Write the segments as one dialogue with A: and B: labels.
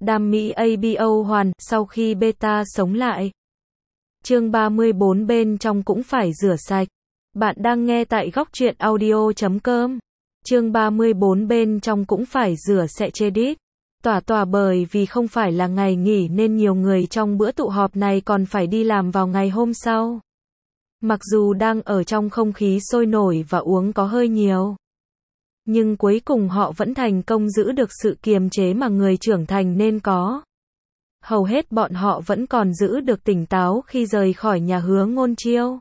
A: Đam mỹ ABO hoàn, sau khi beta sống lại. Chương 34 bên trong cũng phải rửa sạch. Bạn đang nghe tại góc truyện audio.com. Chương 34 bên trong cũng phải rửa sạch Reddit. Tỏa bởi vì không phải là ngày nghỉ nên nhiều người trong bữa tụ họp này còn phải đi làm vào ngày hôm sau. Mặc dù đang ở trong không khí sôi nổi và uống có hơi nhiều, nhưng cuối cùng họ vẫn thành công giữ được sự kiềm chế mà người trưởng thành nên có. Hầu hết bọn họ vẫn còn giữ được tỉnh táo khi rời khỏi nhà Hứa Ngôn Chiêu.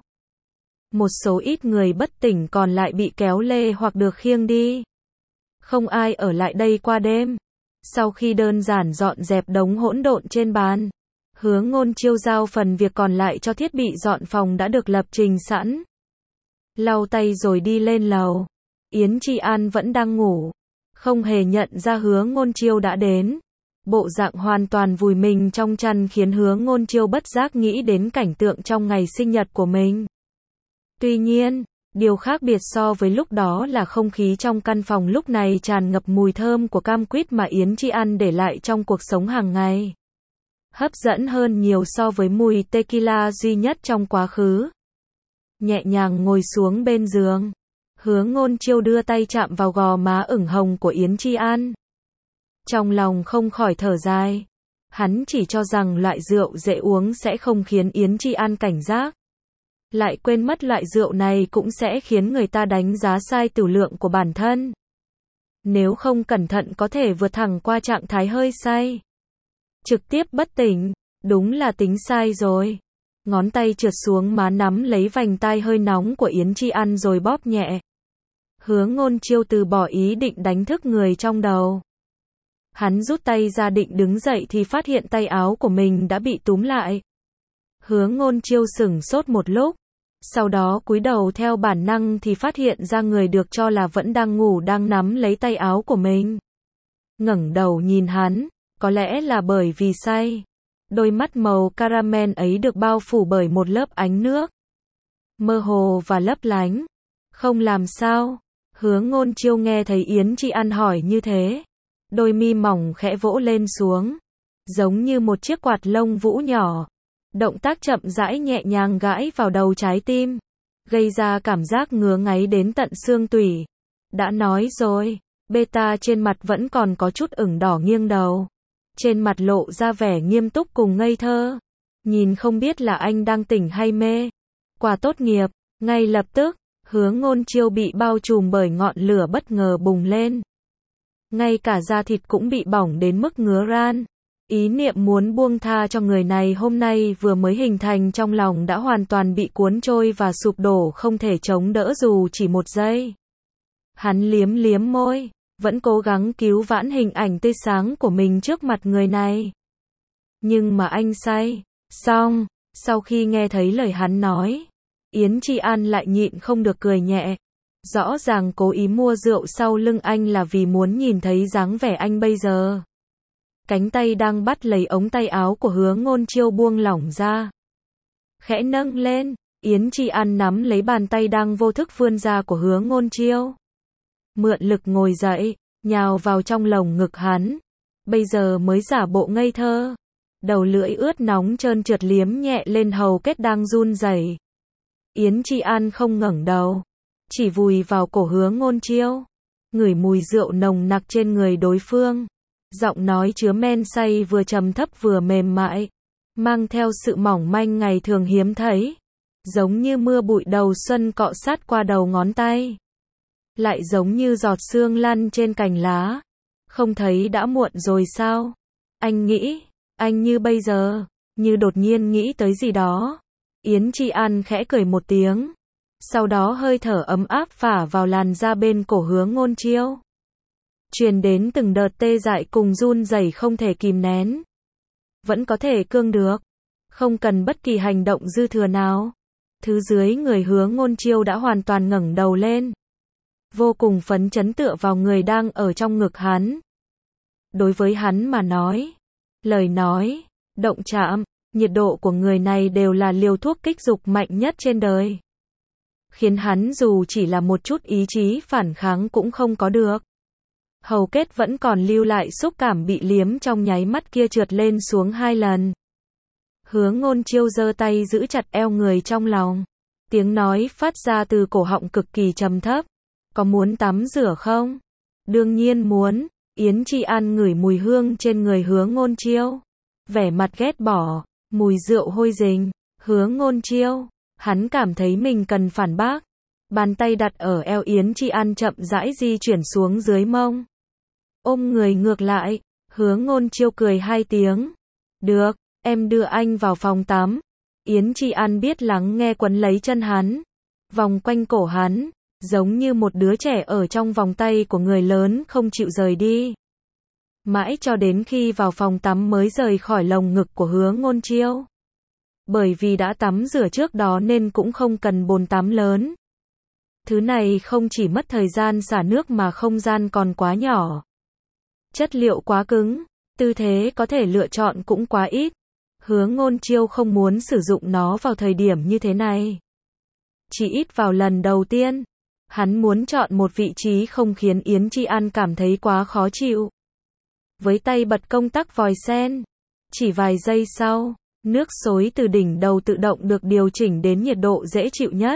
A: Một số ít người bất tỉnh còn lại bị kéo lê hoặc được khiêng đi. Không ai ở lại đây qua đêm. Sau khi đơn giản dọn dẹp đống hỗn độn trên bàn, Hứa Ngôn Chiêu giao phần việc còn lại cho thiết bị dọn phòng đã được lập trình sẵn. Lau tay rồi đi lên lầu. Yến Chi An vẫn đang ngủ, không hề nhận ra Hứa Ngôn Chiêu đã đến. Bộ dạng hoàn toàn vùi mình trong chăn khiến Hứa Ngôn Chiêu bất giác nghĩ đến cảnh tượng trong ngày sinh nhật của mình. Tuy nhiên, điều khác biệt so với lúc đó là không khí trong căn phòng lúc này tràn ngập mùi thơm của cam quýt mà Yến Chi An để lại trong cuộc sống hàng ngày. Hấp dẫn hơn nhiều so với mùi tequila duy nhất trong quá khứ. Nhẹ nhàng ngồi xuống bên giường, Hứa Ngôn Chiêu đưa tay chạm vào gò má ửng hồng của Yến Chi An. Trong lòng không khỏi thở dài. Hắn chỉ cho rằng loại rượu dễ uống sẽ không khiến Yến Chi An cảnh giác. Lại quên mất loại rượu này cũng sẽ khiến người ta đánh giá sai tửu lượng của bản thân. Nếu không cẩn thận có thể vượt thẳng qua trạng thái hơi say, trực tiếp bất tỉnh. Đúng là tính sai rồi. Ngón tay trượt xuống má nắm lấy vành tai hơi nóng của Yến Chi An rồi bóp nhẹ. Hứa Ngôn Chiêu từ bỏ ý định đánh thức người trong đầu. Hắn rút tay ra định đứng dậy thì phát hiện tay áo của mình đã bị túm lại. Hứa Ngôn Chiêu sửng sốt một lúc, sau đó cúi đầu theo bản năng thì phát hiện ra người được cho là vẫn đang ngủ đang nắm lấy tay áo của mình. Ngẩng đầu nhìn hắn, có lẽ là bởi vì say. Đôi mắt màu caramel ấy được bao phủ bởi một lớp ánh nước mơ hồ và lấp lánh. Không làm sao? Hứa Ngôn Chiêu nghe thấy Yến Chi An hỏi như thế, đôi mi mỏng khẽ vỗ lên xuống, giống như một chiếc quạt lông vũ nhỏ. Động tác chậm rãi nhẹ nhàng gãi vào đầu trái tim, gây ra cảm giác ngứa ngáy đến tận xương tủy. Đã nói rồi, beta trên mặt vẫn còn có chút ửng đỏ nghiêng đầu. Trên mặt lộ ra vẻ nghiêm túc cùng ngây thơ. Nhìn không biết là anh đang tỉnh hay mê. Quả tốt nghiệp, ngay lập tức, Hứa Ngôn Chiêu bị bao trùm bởi ngọn lửa bất ngờ bùng lên. Ngay cả da thịt cũng bị bỏng đến mức ngứa ran. Ý niệm muốn buông tha cho người này hôm nay vừa mới hình thành trong lòng đã hoàn toàn bị cuốn trôi và sụp đổ không thể chống đỡ dù chỉ một giây. Hắn liếm liếm môi, vẫn cố gắng cứu vãn hình ảnh tươi sáng của mình trước mặt người này. Nhưng mà anh say. Xong, sau khi nghe thấy lời hắn nói, Yến Chi An lại nhịn không được cười nhẹ. Rõ ràng cố ý mua rượu sau lưng anh là vì muốn nhìn thấy dáng vẻ anh bây giờ. Cánh tay đang bắt lấy ống tay áo của Hứa Ngôn Chiêu buông lỏng ra. Khẽ nâng lên, Yến Chi An nắm lấy bàn tay đang vô thức vươn ra của Hứa Ngôn Chiêu. Mượn lực ngồi dậy, nhào vào trong lồng ngực hắn. Bây giờ mới giả bộ ngây thơ. Đầu lưỡi ướt nóng trơn trượt liếm nhẹ lên hầu kết đang run rẩy. Yến Chi An không ngẩng đầu, chỉ vùi vào cổ Hứa Ngôn Chiêu, ngửi mùi rượu nồng nặc trên người đối phương. Giọng nói chứa men say vừa trầm thấp vừa mềm mại, mang theo sự mỏng manh ngày thường hiếm thấy, giống như mưa bụi đầu xuân cọ sát qua đầu ngón tay, lại giống như giọt sương lăn trên cành lá. Không thấy đã muộn rồi sao? Anh nghĩ, anh như bây giờ, như đột nhiên nghĩ tới gì đó. Yến Chi An khẽ cười một tiếng, sau đó hơi thở ấm áp phả vào làn da bên cổ Hứa Ngôn Chiêu, truyền đến từng đợt tê dại cùng run rẩy không thể kìm nén. Vẫn có thể cương được, không cần bất kỳ hành động dư thừa nào. Thứ dưới người Hứa Ngôn Chiêu đã hoàn toàn ngẩng đầu lên, vô cùng phấn chấn tựa vào người đang ở trong ngực hắn. Đối với hắn mà nói, lời nói, động chạm, nhiệt độ của người này đều là liều thuốc kích dục mạnh nhất trên đời, khiến hắn dù chỉ là một chút ý chí phản kháng cũng không có được. hầu kết vẫn còn lưu lại xúc cảm bị liếm trong nháy mắt kia trượt lên xuống 2 lần. Hứa Ngôn Chiêu giơ tay giữ chặt eo người trong lòng. Tiếng nói phát ra từ cổ họng cực kỳ trầm thấp. Có muốn tắm rửa không? Đương nhiên muốn. Yến Chi An ngửi mùi hương trên người Hứa Ngôn Chiêu. Vẻ mặt ghét bỏ. Mùi rượu hôi rình. Hứa Ngôn Chiêu. Hắn cảm thấy mình cần phản bác. Bàn tay đặt ở eo Yến Chi An chậm rãi di chuyển xuống dưới mông. Ôm người ngược lại. Hứa Ngôn Chiêu cười 2 tiếng. Được, em đưa anh vào phòng tắm. Yến Chi An biết lắng nghe quấn lấy chân hắn. Vòng quanh cổ hắn. Giống như một đứa trẻ ở trong vòng tay của người lớn không chịu rời đi. Mãi cho đến khi vào phòng tắm mới rời khỏi lồng ngực của Hứa Ngôn Chiêu. Bởi vì đã tắm rửa trước đó nên cũng không cần bồn tắm lớn. Thứ này không chỉ mất thời gian xả nước mà không gian còn quá nhỏ. Chất liệu quá cứng, tư thế có thể lựa chọn cũng quá ít. Hứa Ngôn Chiêu không muốn sử dụng nó vào thời điểm như thế này. Chỉ ít vào lần đầu tiên, hắn muốn chọn một vị trí không khiến Yến Chi An cảm thấy quá khó chịu. Với tay bật công tắc vòi sen, chỉ vài giây sau, nước xối từ đỉnh đầu tự động được điều chỉnh đến nhiệt độ dễ chịu nhất.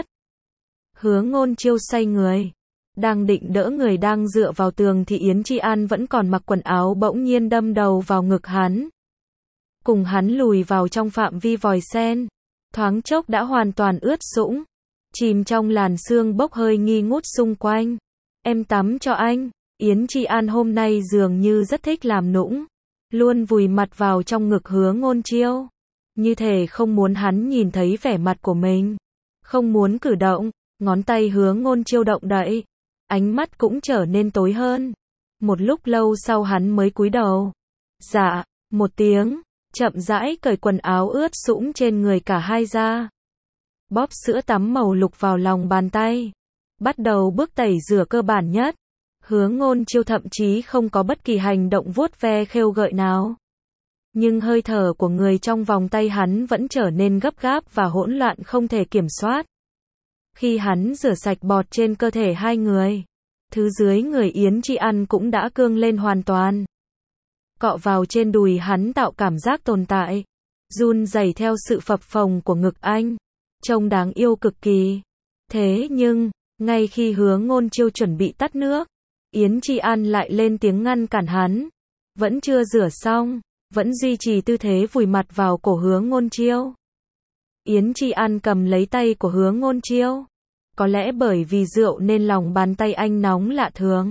A: Hứa Ngôn Chiêu xoay người, đang định đỡ người đang dựa vào tường thì Yến Chi An vẫn còn mặc quần áo bỗng nhiên đâm đầu vào ngực hắn. Cùng hắn lùi vào trong phạm vi vòi sen, thoáng chốc đã hoàn toàn ướt sũng, chìm trong làn sương bốc hơi nghi ngút xung quanh. Em tắm cho anh. Yến Chi An hôm nay dường như rất thích làm nũng, luôn vùi mặt vào trong ngực Hứa Ngôn Chiêu, như thể không muốn hắn nhìn thấy vẻ mặt của mình, không muốn cử động. Ngón tay Hứa Ngôn Chiêu động đậy, ánh mắt cũng trở nên tối hơn. Một lúc lâu sau hắn mới cúi đầu. Dạ, một tiếng, chậm rãi cởi quần áo ướt sũng trên người cả hai ra. Bóp sữa tắm màu lục vào lòng bàn tay. Bắt đầu bước tẩy rửa cơ bản nhất. Hứa Ngôn Chiêu thậm chí không có bất kỳ hành động vuốt ve khêu gợi nào. Nhưng hơi thở của người trong vòng tay hắn vẫn trở nên gấp gáp và hỗn loạn không thể kiểm soát. Khi hắn rửa sạch bọt trên cơ thể hai người, thứ dưới người Yến Chi An cũng đã cương lên hoàn toàn. Cọ vào trên đùi hắn tạo cảm giác tồn tại, run rẩy theo sự phập phồng của ngực anh, trông đáng yêu cực kỳ. Thế nhưng, ngay khi Hứa Ngôn Chiêu chuẩn bị tắt nước, Yến Chi An lại lên tiếng ngăn cản hắn. Vẫn chưa rửa xong, vẫn duy trì tư thế vùi mặt vào cổ Hứa Ngôn Chiêu. Yến Chi An cầm lấy tay của Hứa Ngôn Chiêu. Có lẽ bởi vì rượu nên lòng bàn tay anh nóng lạ thường.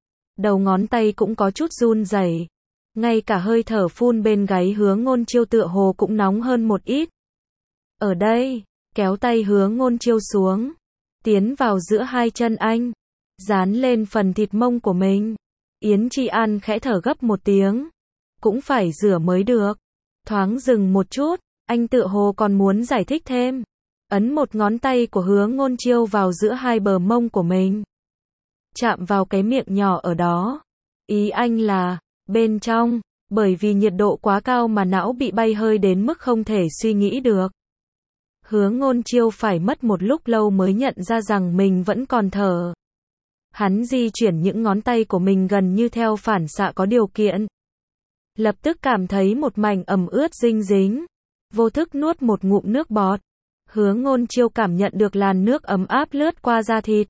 A: Đầu ngón tay cũng có chút run rẩy. Ngay cả hơi thở phun bên gáy Hứa Ngôn Chiêu tựa hồ cũng nóng hơn một ít. Ở đây, kéo tay Hứa Ngôn Chiêu xuống, tiến vào giữa hai chân anh, dán lên phần thịt mông của mình. Yến Chi An khẽ thở gấp một tiếng. Cũng phải rửa mới được. Thoáng dừng một chút, anh tựa hồ còn muốn giải thích thêm. Ấn một ngón tay của Hứa Ngôn Chiêu vào giữa hai bờ mông của mình. Chạm vào cái miệng nhỏ ở đó. Ý anh là, bên trong, bởi vì nhiệt độ quá cao mà não bị bay hơi đến mức không thể suy nghĩ được. Hứa Ngôn Chiêu phải mất một lúc lâu mới nhận ra rằng mình vẫn còn thở. Hắn di chuyển những ngón tay của mình gần như theo phản xạ có điều kiện. Lập tức cảm thấy một mảnh ẩm ướt dinh dính. Vô thức nuốt một ngụm nước bọt. Hứa Ngôn Chiêu cảm nhận được làn nước ấm áp lướt qua da thịt.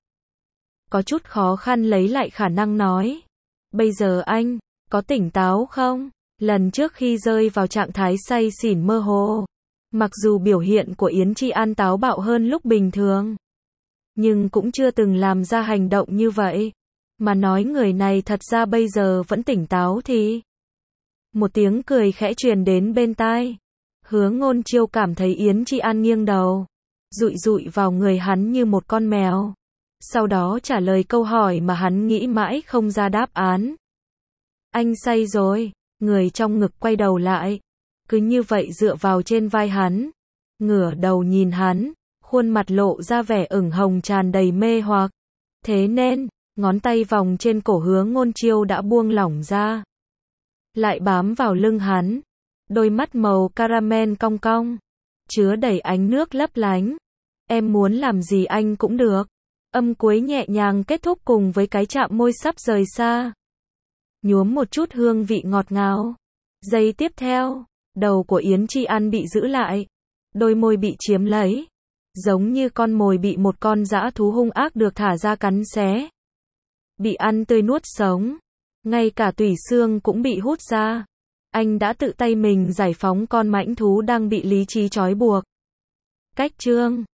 A: Có chút khó khăn lấy lại khả năng nói. Bây giờ anh, có tỉnh táo không? Lần trước khi rơi vào trạng thái say xỉn mơ hồ. Mặc dù biểu hiện của Yến Chi An táo bạo hơn lúc bình thường. Nhưng cũng chưa từng làm ra hành động như vậy. Mà nói người này thật ra bây giờ vẫn tỉnh táo thì. Một tiếng cười khẽ truyền đến bên tai. Hứa Ngôn Chiêu cảm thấy Yến Chi An nghiêng đầu, dụi dụi vào người hắn như một con mèo. Sau đó trả lời câu hỏi mà hắn nghĩ mãi không ra đáp án. Anh say rồi. Người trong ngực quay đầu lại. Cứ như vậy dựa vào trên vai hắn. Ngửa đầu nhìn hắn. Khuôn mặt lộ ra vẻ ửng hồng tràn đầy mê hoặc. Thế nên, ngón tay vòng trên cổ Hứa Ngôn Chiêu đã buông lỏng ra. Lại bám vào lưng hắn. Đôi mắt màu caramel cong cong, chứa đầy ánh nước lấp lánh. Em muốn làm gì anh cũng được. Âm cuối nhẹ nhàng kết thúc cùng với cái chạm môi sắp rời xa. nhuốm một chút hương vị ngọt ngào. Giây tiếp theo, đầu của Yến Chi An bị giữ lại, đôi môi bị chiếm lấy, giống như con mồi bị một con dã thú hung ác được thả ra cắn xé, bị ăn tươi nuốt sống, ngay cả tủy xương cũng bị hút ra. Anh đã tự tay mình giải phóng con mãnh thú đang bị lý trí trói buộc. Cách chương